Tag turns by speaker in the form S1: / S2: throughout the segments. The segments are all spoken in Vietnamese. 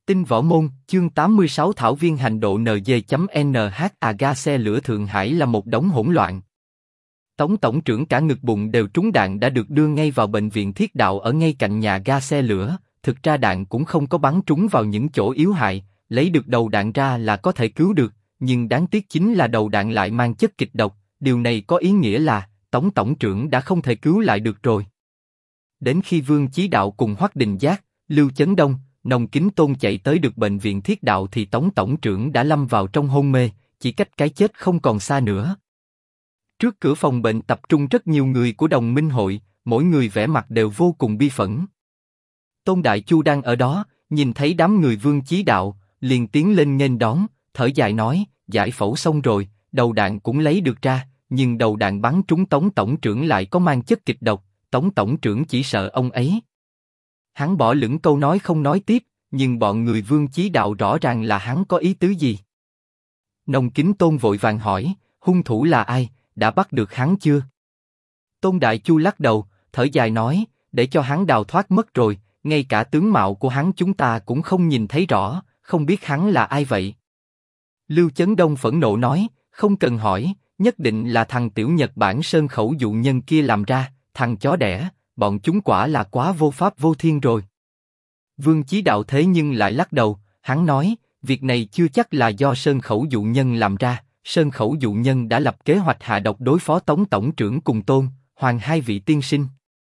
S1: Tinh võ môn, chương 86 Thảo viên hành độ NG.NH ga xe lửa Thượng Hải là một đống hỗn loạn. Tống tổng trưởng cả ngực bụng đều trúng đạn đã được đưa ngay vào bệnh viện Thiết Đạo ở ngay cạnh nhà ga xe lửa. Thực ra đạn cũng không có bắn trúng vào những chỗ yếu hại, lấy được đầu đạn ra là có thể cứu được, nhưng đáng tiếc chính là đầu đạn lại mang chất kịch độc. Điều này có ý nghĩa là Tống tổng trưởng đã không thể cứu lại được rồi. Đến khi Vương Chí Đạo cùng Hoắc Đình Giác, Lưu Chấn Đông, Nông Kính Tôn chạy tới được bệnh viện Thiết Đạo thì Tống tổng trưởng đã lâm vào trong hôn mê, chỉ cách cái chết không còn xa nữa. Trước cửa phòng bệnh tập trung rất nhiều người của Đồng Minh hội, mỗi người vẻ mặt đều vô cùng bi phẫn. Tôn Đại Chu đang ở đó, nhìn thấy đám người Vương Chí Đạo, liền tiến lên nghênh đón, thở dài nói: giải phẫu xong rồi, đầu đạn cũng lấy được ra, nhưng đầu đạn bắn trúng Tống tổng trưởng lại có mang chất kịch độc, Tống tổng trưởng chỉ sợ ông ấy. Hắn bỏ lửng câu nói không nói tiếp, nhưng bọn người Vương Chí Đạo rõ ràng là hắn có ý tứ gì. Nông Kính Tôn vội vàng hỏi: hung thủ là ai, đã bắt được hắn chưa? Tôn Đại Chu lắc đầu, thở dài nói: để cho hắn đào thoát mất rồi, ngay cả tướng mạo của hắn chúng ta cũng không nhìn thấy rõ, không biết hắn là ai vậy. Lưu Chấn Đông phẫn nộ nói: không cần hỏi, nhất định là thằng tiểu Nhật Bản Sơn Khẩu dụ nhân kia làm ra, thằng chó đẻ, bọn chúng quả là quá vô pháp vô thiên rồi. Vương Chí Đạo thế nhưng lại lắc đầu, hắn nói: việc này chưa chắc là do Sơn Khẩu dụ nhân làm ra, Sơn Khẩu dụ nhân đã lập kế hoạch hạ độc đối phó Tống tổng trưởng cùng Tôn, Hoàng hai vị tiên sinh.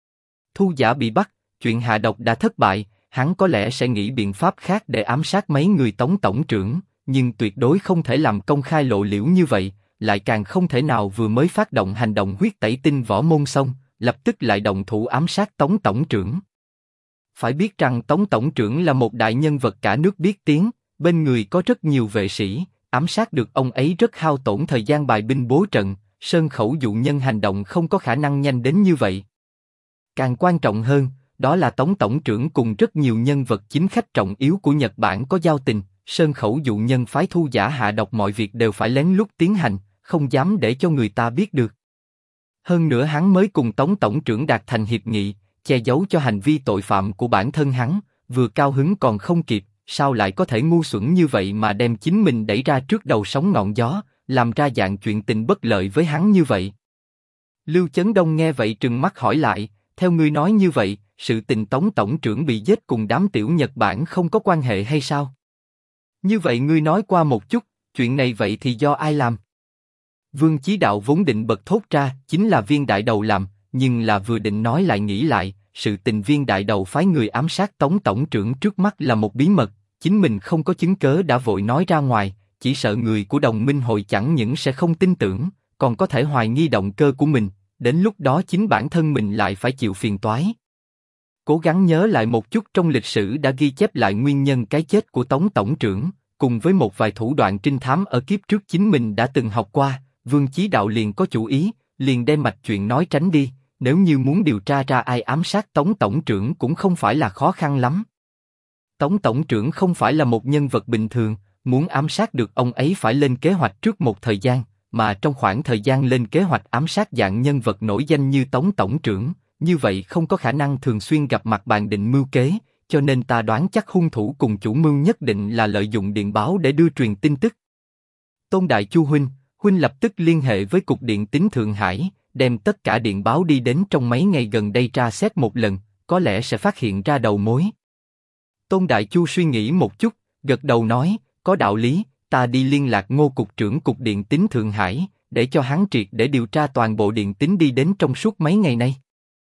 S1: Thu Giả bị bắt, chuyện hạ độc đã thất bại, hắn có lẽ sẽ nghĩ biện pháp khác để ám sát mấy người Tống tổng trưởng, nhưng tuyệt đối không thể làm công khai lộ liễu như vậy, lại càng không thể nào vừa mới phát động hành động huyết tẩy tinh võ môn xong, lập tức lại động thủ ám sát Tống tổng trưởng. Phải biết rằng Tống tổng trưởng là một đại nhân vật cả nước biết tiếng, bên người có rất nhiều vệ sĩ, ám sát được ông ấy rất hao tổn thời gian bài binh bố trận, Sơn Khẩu dụ nhân hành động không có khả năng nhanh đến như vậy. Càng quan trọng hơn, đó là Tống tổng trưởng cùng rất nhiều nhân vật chính khách trọng yếu của Nhật Bản có giao tình, Sơn Khẩu dụ nhân phái Thu Giả hạ độc mọi việc đều phải lén lút tiến hành, không dám để cho người ta biết được. Hơn nữa hắn mới cùng Tống tổng trưởng đạt thành hiệp nghị, che giấu cho hành vi tội phạm của bản thân hắn, vừa cao hứng còn không kịp, sao lại có thể ngu xuẩn như vậy mà đem chính mình đẩy ra trước đầu sóng ngọn gió, làm ra dạng chuyện tình bất lợi với hắn như vậy. Lưu Chấn Đông nghe vậy trừng mắt hỏi lại: theo ngươi nói như vậy, sự tình Tống tổng trưởng bị giết cùng đám tiểu Nhật Bản không có quan hệ hay sao? Như vậy ngươi nói qua một chút, chuyện này vậy thì do ai làm? Vương Chí Đạo vốn định bật thốt ra, chính là Viên đại đầu làm, nhưng là vừa định nói lại nghĩ lại, sự tình Viên đại đầu phái người ám sát Tống tổng trưởng trước mắt là một bí mật, chính mình không có chứng cớ đã vội nói ra ngoài, chỉ sợ người của Đồng Minh hội chẳng những sẽ không tin tưởng, còn có thể hoài nghi động cơ của mình, đến lúc đó chính bản thân mình lại phải chịu phiền toái. Cố gắng nhớ lại một chút trong lịch sử đã ghi chép lại nguyên nhân cái chết của Tống tổng trưởng, cùng với một vài thủ đoạn trinh thám ở kiếp trước chính mình đã từng học qua, Vương Chí Đạo liền có chủ ý, liền đem mạch chuyện nói tránh đi, nếu như muốn điều tra ra ai ám sát Tống tổng trưởng cũng không phải là khó khăn lắm. Tống tổng trưởng không phải là một nhân vật bình thường, muốn ám sát được ông ấy phải lên kế hoạch trước một thời gian, mà trong khoảng thời gian lên kế hoạch ám sát dạng nhân vật nổi danh như Tống tổng trưởng, như vậy không có khả năng thường xuyên gặp mặt bàn định mưu kế, cho nên ta đoán chắc hung thủ cùng chủ mưu nhất định là lợi dụng điện báo để đưa truyền tin tức. Tôn Đại Chu huynh lập tức liên hệ với cục điện tín Thượng Hải, đem tất cả điện báo đi đến trong mấy ngày gần đây tra xét một lần, có lẽ sẽ phát hiện ra đầu mối. Tôn Đại Chu suy nghĩ một chút, gật đầu nói: có đạo lý, ta đi liên lạc Ngô cục trưởng cục điện tín Thượng Hải, để cho hắn triệt để điều tra toàn bộ điện tín đi đến trong suốt mấy ngày nay.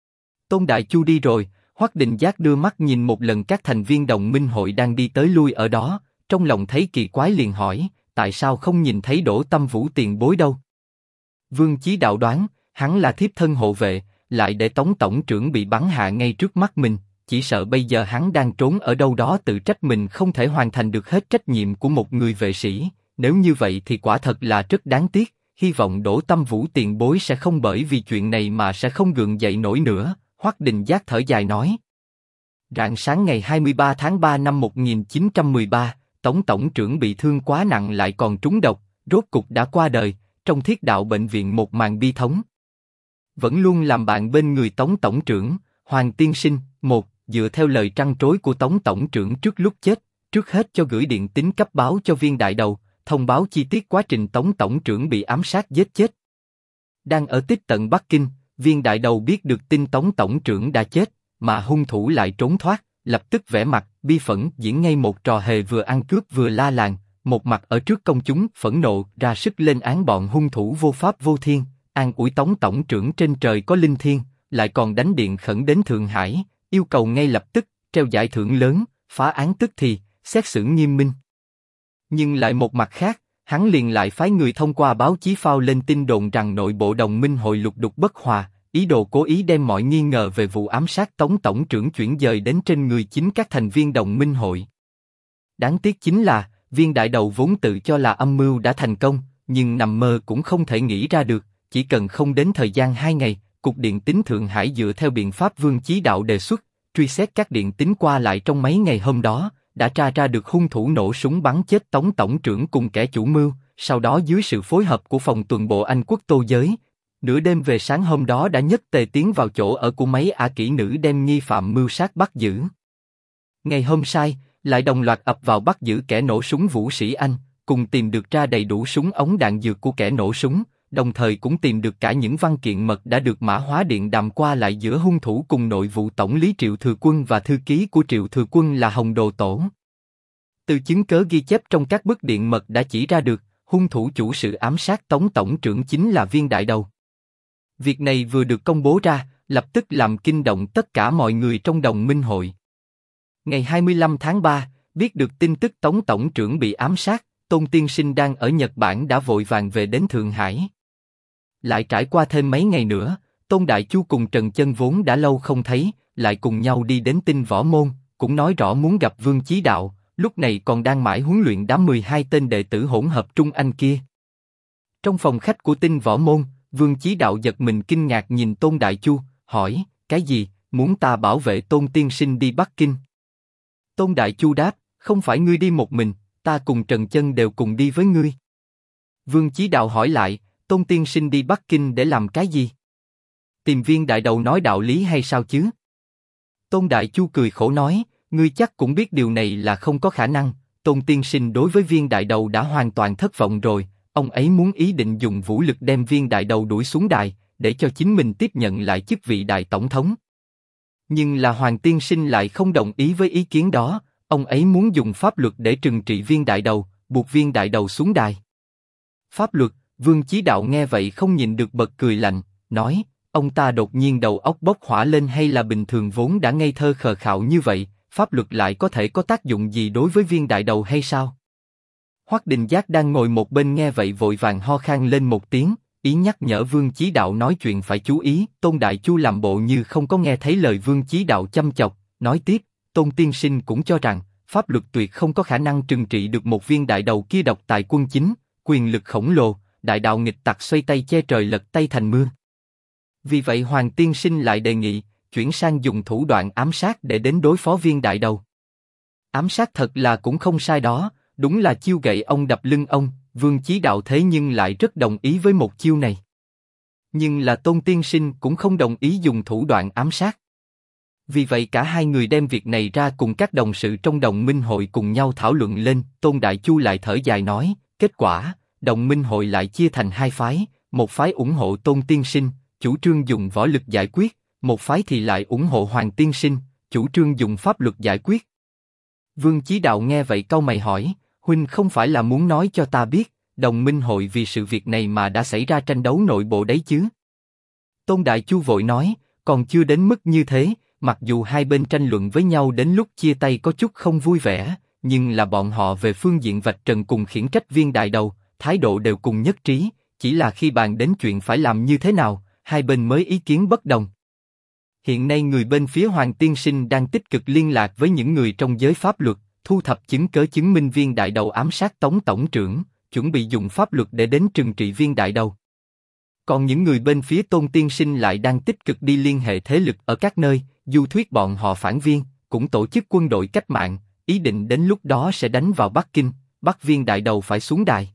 S1: Tôn Đại Chu đi rồi, Hoắc Đình Giác đưa mắt nhìn một lần các thành viên Đồng Minh hội đang đi tới lui ở đó, trong lòng thấy kỳ quái liền hỏi: tại sao không nhìn thấy Đỗ Tâm Vũ tiền bối đâu? Vương Chí Đạo đoán, hắn là thiếp thân hộ vệ, lại để Tống tổng trưởng bị bắn hạ ngay trước mắt mình, chỉ sợ bây giờ hắn đang trốn ở đâu đó tự trách mình không thể hoàn thành được hết trách nhiệm của một người vệ sĩ, nếu như vậy thì quả thật là rất đáng tiếc, hy vọng Đỗ Tâm Vũ tiền bối sẽ không bởi vì chuyện này mà sẽ không gượng dậy nổi nữa. Hoắc Đình Giác thở dài nói. Rạng sáng ngày 23 tháng 3 năm 1913, Tống tổng trưởng bị thương quá nặng lại còn trúng độc, rốt cục đã qua đời, trong Thiết Đạo bệnh viện một màn bi thống. Vẫn luôn làm bạn bên người Tống tổng trưởng, Hoàng tiên sinh, dựa theo lời trăn trối của Tống tổng trưởng trước lúc chết, Trước hết cho gửi điện tín cấp báo cho viên đại đầu, thông báo chi tiết quá trình Tống tổng trưởng bị ám sát giết chết. Đang ở tít tận Bắc Kinh, viên đại đầu biết được tin Tống tổng trưởng đã chết, mà hung thủ lại trốn thoát, lập tức vẻ mặt bi phẫn diễn ngay một trò hề vừa ăn cướp vừa la làng, một mặt ở trước công chúng phẫn nộ ra sức lên án bọn hung thủ vô pháp vô thiên, an ủi Tống tổng trưởng trên trời có linh thiêng, lại còn đánh điện khẩn đến Thượng Hải, yêu cầu ngay lập tức treo giải thưởng lớn, phá án tức thì, xét xử nghiêm minh. Nhưng lại một mặt khác, hắn liền lại phái người thông qua báo chí phao lên tin đồn rằng nội bộ đồng minh hội lục đục bất hòa, ý đồ cố ý đem mọi nghi ngờ về vụ ám sát Tống tổng trưởng chuyển dời đến trên người chính các thành viên đồng minh hội. Đáng tiếc chính là, viên đại đầu vốn tự cho là âm mưu đã thành công, nhưng nằm mơ cũng không thể nghĩ ra được, chỉ cần không đến thời gian 2 ngày, Cục Điện tín Thượng Hải dựa theo biện pháp Vương Chí Đạo đề xuất, truy xét các điện tín qua lại trong mấy ngày hôm đó, đã tra ra được hung thủ nổ súng bắn chết Tống tổng trưởng cùng kẻ chủ mưu, sau đó dưới sự phối hợp của phòng tuần bộ Anh quốc Tô Giới, nửa đêm về sáng hôm đó đã nhất tề tiến vào chỗ ở của mấy ả kỹ nữ đem nghi phạm mưu sát bắt giữ. Ngày hôm sau, lại đồng loạt ập vào bắt giữ kẻ nổ súng Vũ Sĩ Anh, cùng tìm được ra đầy đủ súng ống đạn dược của kẻ nổ súng, đồng thời cũng tìm được cả những văn kiện mật đã được mã hóa điện đàm qua lại giữa hung thủ cùng nội vụ tổng lý Triệu Thừa Quân và thư ký của Triệu Thừa Quân là Hồng Đồ Tổ. Từ chứng cớ ghi chép trong các bức điện mật đã chỉ ra được, hung thủ chủ sự ám sát Tống tổng trưởng chính là viên đại đầu. Việc này vừa được công bố ra, lập tức làm kinh động tất cả mọi người trong đồng minh hội. Ngày 25 tháng 3, biết được tin tức Tống tổng trưởng bị ám sát, Tôn tiên sinh đang ở Nhật Bản đã vội vàng về đến Thượng Hải. Lại trải qua thêm mấy ngày nữa, Tôn Đại Chu cùng Trần Chân vốn đã lâu không thấy, lại cùng nhau đi đến Tinh Võ Môn, cũng nói rõ muốn gặp Vương Chí Đạo, lúc này còn đang mãi huấn luyện đám 12 tên đệ tử hỗn hợp Trung Anh kia. Trong phòng khách của Tinh Võ Môn, Vương Chí Đạo giật mình kinh ngạc nhìn Tôn Đại Chu, hỏi, cái gì, muốn ta bảo vệ Tôn tiên sinh đi Bắc Kinh? Tôn Đại Chu đáp, không phải ngươi đi một mình, ta cùng Trần Chân đều cùng đi với ngươi. Vương Chí Đạo hỏi lại, Tôn tiên sinh đi Bắc Kinh để làm cái gì? Tìm viên đại đầu nói đạo lý hay sao chứ? Tôn Đại Chu cười khổ nói, ngươi chắc cũng biết điều này là không có khả năng, Tôn tiên sinh đối với viên đại đầu đã hoàn toàn thất vọng rồi, ông ấy muốn ý định dùng vũ lực đem viên đại đầu đuổi xuống đài, để cho chính mình tiếp nhận lại chức vị đại tổng thống. Nhưng là Hoàng tiên sinh lại không đồng ý với ý kiến đó, ông ấy muốn dùng pháp luật để trừng trị viên đại đầu, buộc viên đại đầu xuống đài. Pháp luật? Vương Chí Đạo nghe vậy không nhịn được bật cười lạnh, nói, ông ta đột nhiên đầu óc bốc hỏa lên hay là bình thường vốn đã ngây thơ khờ khạo như vậy, pháp luật lại có thể có tác dụng gì đối với viên đại đầu hay sao? Hoắc Đình Giác đang ngồi một bên nghe vậy vội vàng ho khan lên một tiếng, ý nhắc nhở Vương Chí Đạo nói chuyện phải chú ý. Tôn Đại Chu làm bộ như không có nghe thấy lời Vương Chí Đạo chăm chọc, nói tiếp, Tôn tiên sinh cũng cho rằng pháp luật tuyệt không có khả năng trừng trị được một viên đại đầu kia độc tài quân chính, quyền lực khổng lồ, đại đạo nghịch tặc xoay tay che trời lật tay thành mưa. Vì vậy Hoàng tiên sinh lại đề nghị chuyển sang dùng thủ đoạn ám sát để đến đối phó viên đại đầu. Ám sát thật là cũng không sai đó, đúng là chiêu gậy ông đập lưng ông. Vương Chí Đạo thế nhưng lại rất đồng ý với một chiêu này. Nhưng là Tôn tiên sinh cũng không đồng ý dùng thủ đoạn ám sát. Vì vậy cả hai người đem việc này ra cùng các đồng sự trong đồng minh hội cùng nhau thảo luận lên. Tôn Đại Chu lại thở dài nói, kết quả, đồng minh hội lại chia thành hai phái, một phái ủng hộ Tôn tiên sinh, chủ trương dùng võ lực giải quyết, một phái thì lại ủng hộ Hoàng tiên sinh, chủ trương dùng pháp luật giải quyết. Vương Chí Đạo nghe vậy cau mày hỏi, huynh không phải là muốn nói cho ta biết, đồng minh hội vì sự việc này mà đã xảy ra tranh đấu nội bộ đấy chứ? Tôn Đại Chu vội nói, còn chưa đến mức như thế, mặc dù hai bên tranh luận với nhau đến lúc chia tay có chút không vui vẻ, nhưng là bọn họ về phương diện vạch trần cùng khiển trách viên đại đầu, thái độ đều cùng nhất trí, chỉ là khi bàn đến chuyện phải làm như thế nào, hai bên mới ý kiến bất đồng. Hiện nay người bên phía Hoàng tiên sinh đang tích cực liên lạc với những người trong giới pháp luật, thu thập chứng cớ chứng minh viên đại đầu ám sát Tống tổng trưởng, chuẩn bị dùng pháp luật để đến trừng trị viên đại đầu. Còn những người bên phía Tôn tiên sinh lại đang tích cực đi liên hệ thế lực ở các nơi, du thuyết bọn họ phản viên, cũng tổ chức quân đội cách mạng, ý định đến lúc đó sẽ đánh vào Bắc Kinh, bắt viên đại đầu phải xuống đài.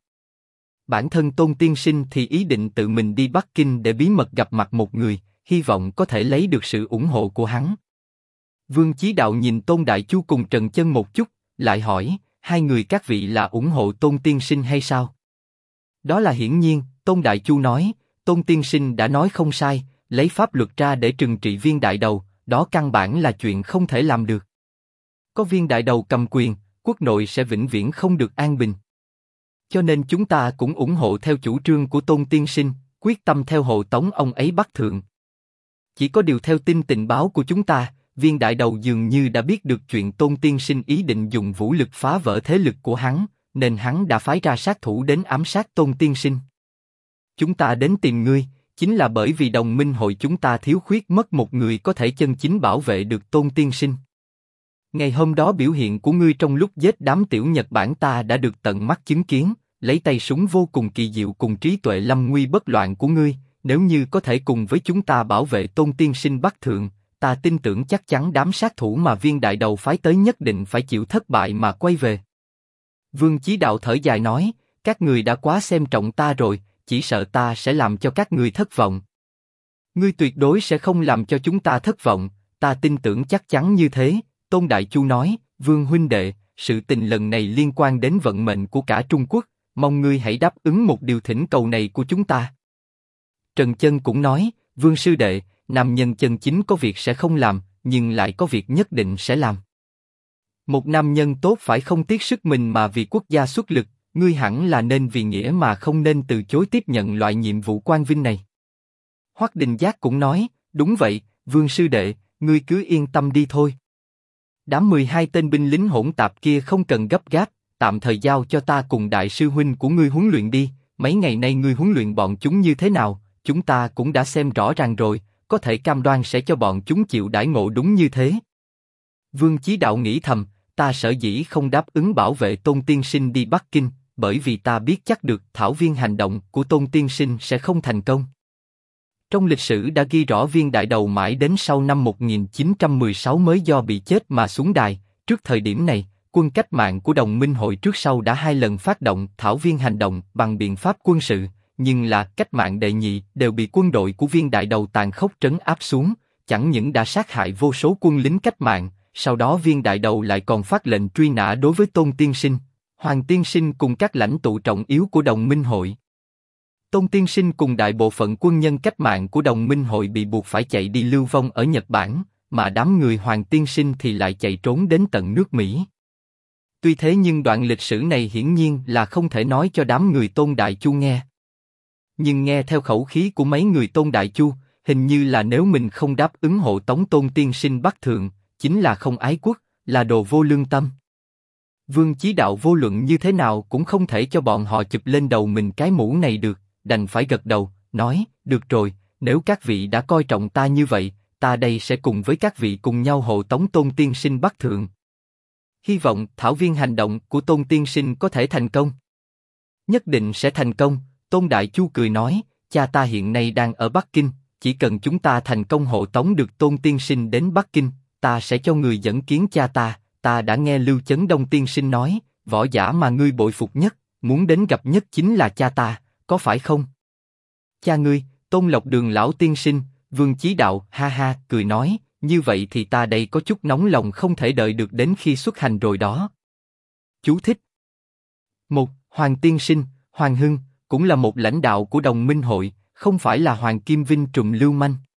S1: Bản thân Tôn tiên sinh thì ý định tự mình đi Bắc Kinh để bí mật gặp mặt một người, hy vọng có thể lấy được sự ủng hộ của hắn. Vương Chí Đạo nhìn Tôn Đại Chu cùng Trần Chân một chút, lại hỏi, hai người các vị là ủng hộ Tôn tiên sinh hay sao? Đó là hiển nhiên, Tôn Đại Chu nói, Tôn tiên sinh đã nói không sai, lấy pháp luật ra để trừng trị viên đại đầu, đó căn bản là chuyện không thể làm được. Có viên đại đầu cầm quyền, quốc nội sẽ vĩnh viễn không được an bình. Cho nên chúng ta cũng ủng hộ theo chủ trương của Tôn tiên sinh, quyết tâm theo hộ tống ông ấy bắc thượng. Chỉ có điều theo tin tình báo của chúng ta, viên đại đầu dường như đã biết được chuyện Tôn tiên sinh ý định dùng vũ lực phá vỡ thế lực của hắn, nên hắn đã phái ra sát thủ đến ám sát Tôn tiên sinh. Chúng ta đến tìm ngươi, chính là bởi vì đồng minh hội chúng ta thiếu khuyết mất một người có thể chân chính bảo vệ được Tôn tiên sinh. Ngày hôm đó biểu hiện của ngươi trong lúc giết đám tiểu Nhật Bản ta đã được tận mắt chứng kiến, lấy tay súng vô cùng kỳ diệu cùng trí tuệ lâm nguy bất loạn của ngươi, nếu như có thể cùng với chúng ta bảo vệ Tôn tiên sinh bắc thượng, ta tin tưởng chắc chắn đám sát thủ mà viên đại đầu phái tới nhất định phải chịu thất bại mà quay về. Vương Chí Đạo thở dài nói, các người đã quá xem trọng ta rồi, chỉ sợ ta sẽ làm cho các người thất vọng. Ngươi tuyệt đối sẽ không làm cho chúng ta thất vọng, ta tin tưởng chắc chắn như thế. Tôn Đại Chu nói, Vương huynh đệ, sự tình lần này liên quan đến vận mệnh của cả Trung Quốc, mong ngươi hãy đáp ứng một điều thỉnh cầu này của chúng ta. Trần Chân cũng nói, Vương sư đệ, nam nhân chân chính có việc sẽ không làm, nhưng lại có việc nhất định sẽ làm. Một nam nhân tốt phải không tiếc sức mình mà vì quốc gia xuất lực, ngươi hẳn là nên vì nghĩa mà không nên từ chối tiếp nhận loại nhiệm vụ quan vinh này. Hoắc Đình Giác cũng nói, đúng vậy, Vương sư đệ, ngươi cứ yên tâm đi thôi. Đám 12 tên binh lính hỗn tạp kia không cần gấp gáp, tạm thời giao cho ta cùng đại sư huynh của ngươi huấn luyện đi, mấy ngày nay ngươi huấn luyện bọn chúng như thế nào, chúng ta cũng đã xem rõ ràng rồi, có thể cam đoan sẽ cho bọn chúng chịu đãi ngộ đúng như thế. Vương Chí Đạo nghĩ thầm, ta sở dĩ không đáp ứng bảo vệ Tôn tiên sinh đi Bắc Kinh, bởi vì ta biết chắc được thảo viên hành động của Tôn tiên sinh sẽ không thành công. Trong lịch sử đã ghi rõ viên đại đầu mãi đến sau năm 1916 mới do bị chết mà xuống đài. Trước thời điểm này, quân cách mạng của đồng minh hội trước sau đã 2 lần phát động thảo viên hành động bằng biện pháp quân sự, nhưng là cách mạng đệ nhị đều bị quân đội của viên đại đầu tàn khốc trấn áp xuống, chẳng những đã sát hại vô số quân lính cách mạng, sau đó viên đại đầu lại còn phát lệnh truy nã đối với Tôn tiên sinh, Hoàng tiên sinh cùng các lãnh tụ trọng yếu của đồng minh hội. Tôn tiên sinh cùng đại bộ phận quân nhân cách mạng của đồng minh hội bị buộc phải chạy đi lưu vong ở Nhật Bản, mà đám người Hoàng tiên sinh thì lại chạy trốn đến tận nước Mỹ. Tuy thế nhưng đoạn lịch sử này hiển nhiên là không thể nói cho đám người Tôn Đại Chu nghe. Nhưng nghe theo khẩu khí của mấy người Tôn Đại Chu, hình như là nếu mình không đáp ứng hộ tống Tôn tiên sinh bắc thượng, chính là không ái quốc, là đồ vô lương tâm. Vương Chí Đạo vô luận như thế nào cũng không thể cho bọn họ chụp lên đầu mình cái mũ này được, đành phải gật đầu, nói, được rồi, nếu các vị đã coi trọng ta như vậy, ta đây sẽ cùng với các vị cùng nhau hộ tống Tôn tiên sinh bắc thượng. Hy vọng thảo viên hành động của Tôn tiên sinh có thể thành công. Nhất định sẽ thành công, Tôn Đại Chu cười nói, cha ta hiện nay đang ở Bắc Kinh, chỉ cần chúng ta thành công hộ tống được Tôn tiên sinh đến Bắc Kinh, ta sẽ cho người dẫn kiến cha ta đã nghe Lưu Chấn Đông tiên sinh nói, võ giả mà ngươi bội phục nhất, muốn đến gặp nhất chính là cha ta, có phải không? Cha ngươi, Tôn Lộc Đường lão tiên sinh, Vương Chí Đạo ha ha cười nói, như vậy thì ta đây có chút nóng lòng không thể đợi được đến khi xuất hành rồi đó. Chú thích: 1. Hoàng tiên sinh, Hoàng Hưng, cũng là một lãnh đạo của đồng minh hội, không phải là Hoàng Kim Vinh trùm lưu manh.